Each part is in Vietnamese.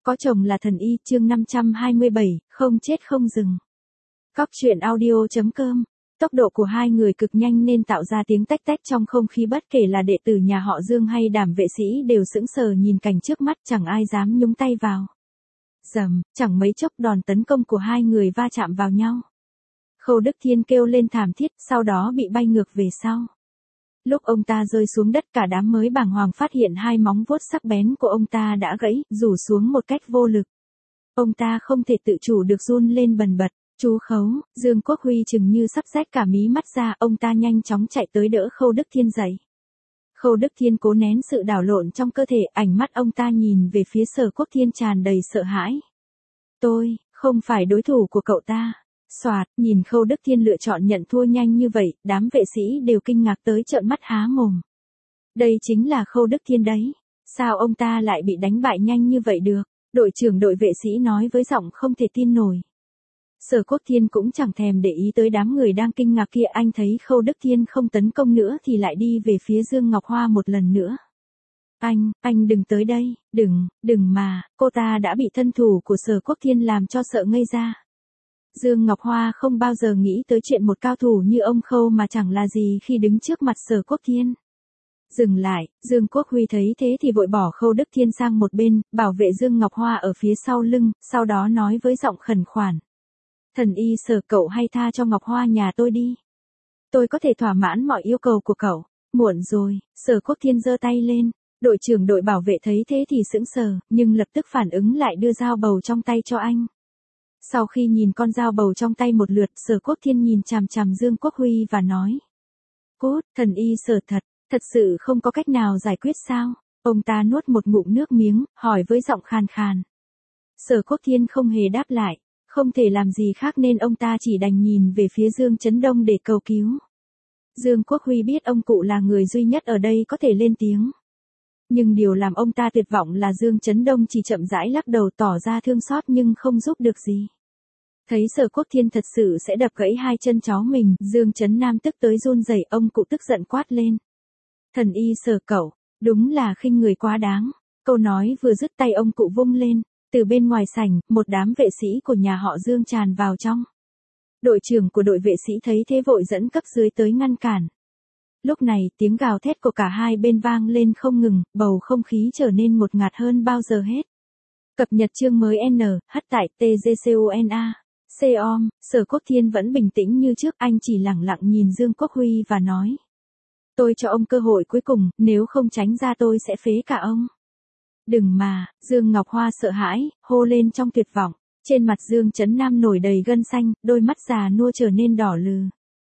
Có chồng là thần y, chương 527, không chết không dừng. Cóc truyện audio.com. Tốc độ của hai người cực nhanh nên tạo ra tiếng tách tách trong không khí, bất kể là đệ tử nhà họ Dương hay Đàm vệ sĩ đều sững sờ nhìn cảnh trước mắt, chẳng ai dám nhúng tay vào. Rầm, chẳng mấy chốc đòn tấn công của hai người va chạm vào nhau. Khâu Đức Thiên kêu lên thảm thiết, sau đó bị bay ngược về sau. Lúc ông ta rơi xuống đất, cả đám mới bàng hoàng phát hiện hai móng vuốt sắc bén của ông ta đã gãy, rủ xuống một cách vô lực. Ông ta không thể tự chủ được run lên bần bật. Chú Khấu, Dương Quốc Huy chừng như sắp rách cả mí mắt ra, ông ta nhanh chóng chạy tới đỡ Khâu Đức Thiên dậy. Khâu Đức Thiên cố nén sự đảo lộn trong cơ thể, ánh mắt ông ta nhìn về phía Sở Quốc Thiên tràn đầy sợ hãi. Tôi, không phải đối thủ của cậu ta. Soạt, nhìn Khâu Đức Thiên lựa chọn nhận thua nhanh như vậy, đám vệ sĩ đều kinh ngạc tới trợn mắt há mồm. Đây chính là Khâu Đức Thiên đấy. Sao ông ta lại bị đánh bại nhanh như vậy được? Đội trưởng đội vệ sĩ nói với giọng không thể tin nổi. Sở Quốc Thiên cũng chẳng thèm để ý tới đám người đang kinh ngạc kia, anh thấy Khâu Đức Thiên không tấn công nữa thì lại đi về phía Dương Ngọc Hoa một lần nữa. Anh đừng tới đây, đừng mà, cô ta đã bị thân thủ của Sở Quốc Thiên làm cho sợ ngây ra. Dương Ngọc Hoa không bao giờ nghĩ tới chuyện một cao thủ như ông Khâu mà chẳng là gì khi đứng trước mặt Sở Quốc Thiên. Dừng lại, Dương Quốc Huy thấy thế thì vội bỏ Khâu Đức Thiên sang một bên, bảo vệ Dương Ngọc Hoa ở phía sau lưng, sau đó nói với giọng khẩn khoản. Thần y Sở, cậu hay tha cho Ngọc Hoa nhà tôi đi. Tôi có thể thỏa mãn mọi yêu cầu của cậu. Muộn rồi, Sở Quốc Thiên giơ tay lên. Đội trưởng đội bảo vệ thấy thế thì sững sờ, nhưng lập tức phản ứng lại đưa dao bầu trong tay cho anh. Sau khi nhìn con dao bầu trong tay một lượt, Sở Quốc Thiên nhìn chằm chằm Dương Quốc Huy và nói. Cốt, thần y Sở thật sự không có cách nào giải quyết sao? Ông ta nuốt một ngụm nước miếng, hỏi với giọng khàn khàn. Sở Quốc Thiên không hề đáp lại. Không thể làm gì khác nên ông ta chỉ đành nhìn về phía Dương Chấn Đông để cầu cứu. Dương Quốc Huy biết ông cụ là người duy nhất ở đây có thể lên tiếng. Nhưng điều làm ông ta tuyệt vọng là Dương Chấn Đông chỉ chậm rãi lắc đầu tỏ ra thương xót nhưng không giúp được gì. Thấy Sở Quốc Thiên thật sự sẽ đập gãy hai chân cháu mình, Dương Chấn Nam tức tới run rẩy, ông cụ tức giận quát lên. Thần y Sở, cậu, đúng là khinh người quá đáng. Câu nói vừa dứt, tay ông cụ vung lên. Từ bên ngoài sảnh, một đám vệ sĩ của nhà họ Dương tràn vào trong. Đội trưởng của đội vệ sĩ thấy thế vội dẫn cấp dưới tới ngăn cản. Lúc này, tiếng gào thét của cả hai bên vang lên không ngừng, bầu không khí trở nên ngột ngạt hơn bao giờ hết. Cập nhật chương mới hất tại TGCONA. Com, Sở Quốc Thiên vẫn bình tĩnh như trước, anh chỉ lẳng lặng nhìn Dương Quốc Huy và nói. Tôi cho ông cơ hội cuối cùng, nếu không tránh ra tôi sẽ phế cả ông. Đừng mà, Dương Ngọc Hoa sợ hãi, hô lên trong tuyệt vọng. Trên mặt Dương Chấn Nam nổi đầy gân xanh, đôi mắt già nua trở nên đỏ lừ.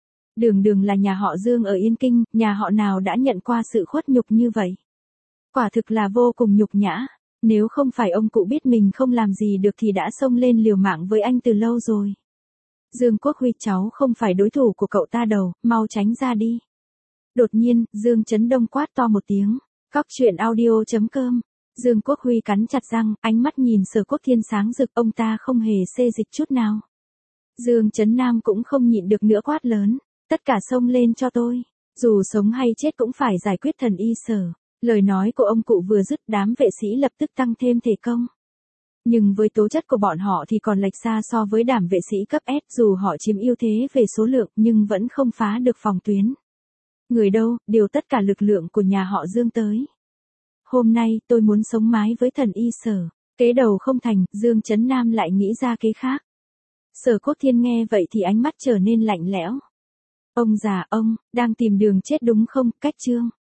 Đường là nhà họ Dương ở Yên Kinh, nhà họ nào đã nhận qua sự khuất nhục như vậy. Quả thực là vô cùng nhục nhã. Nếu không phải ông cụ biết mình không làm gì được thì đã xông lên liều mạng với anh từ lâu rồi. Dương Quốc Huy, cháu không phải đối thủ của cậu ta đâu, mau tránh ra đi. Đột nhiên, Dương Chấn Đông quát to một tiếng. Cóc truyện audio.com. Dương Quốc Huy cắn chặt răng, ánh mắt nhìn Sở Quốc Thiên sáng rực, ông ta không hề xê dịch chút nào. Dương Chấn Nam cũng không nhịn được nữa quát lớn, tất cả xông lên cho tôi, dù sống hay chết cũng phải giải quyết thần y Sở. Lời nói của ông cụ vừa dứt, đám vệ sĩ lập tức tăng thêm thể công. Nhưng với tố chất của bọn họ thì còn lệch xa so với đám vệ sĩ cấp S, dù họ chiếm ưu thế về số lượng nhưng vẫn không phá được phòng tuyến. Người đâu, điều tất cả lực lượng của nhà họ Dương tới. Hôm nay, tôi muốn sống mái với thần y Sở. Kế đầu không thành, Dương Chấn Nam lại nghĩ ra kế khác. Sở Quốc Thiên nghe vậy thì ánh mắt trở nên lạnh lẽo. Ông già, ông, đang tìm đường chết đúng không? Cách chương.